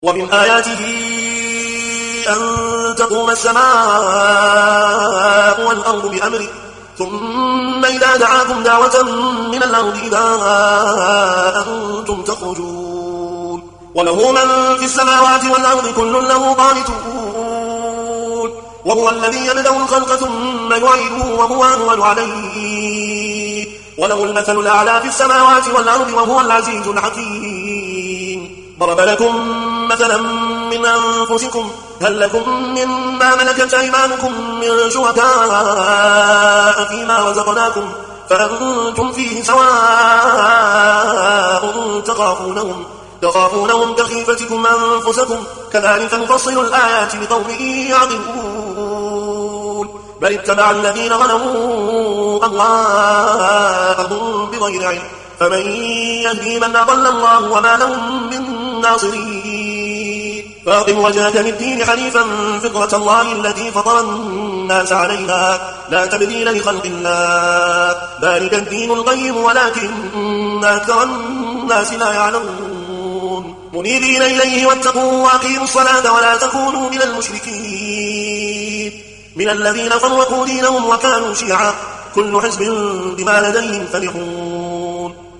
ومن آياته أن تقوم السماء والأرض بأمره ثم إذا دعاكم دعوة من الأرض إذا أنتم تخرجون وله من في السماوات والأرض كل له قانتون وهو الذي يبدأ الخلق ثم يعيده وهو أهون عليه وله المثل الأعلى في السماوات والأرض وهو العزيز الحكيم ضرب لكم مثلا من أنفسكم هل لكم مما ملكت أيمانكم من شركاء فيما رزقناكم فأنتم فيه سواء تخافونهم كخيفتكم أنفسكم كذلك نفصل الآيات لقوم يعقلون بل اتبع الذين ظلموا أهواءهم بغير علم فمن يهدي من أضل الله وما لهم من ناصرين فاقم وجهك للدين حنيفا فطرة الله التي فطر الناس عليها لا تبديل لخلق الله ذلك الدين القيم ولكن أكثر الناس لا يعلمون منيبين إليه واتقوا وأقيموا الصلاة ولا تكونوا من المشركين من الذين فرقوا دينهم وكانوا شيعا كل حزب بما لديهم فرحون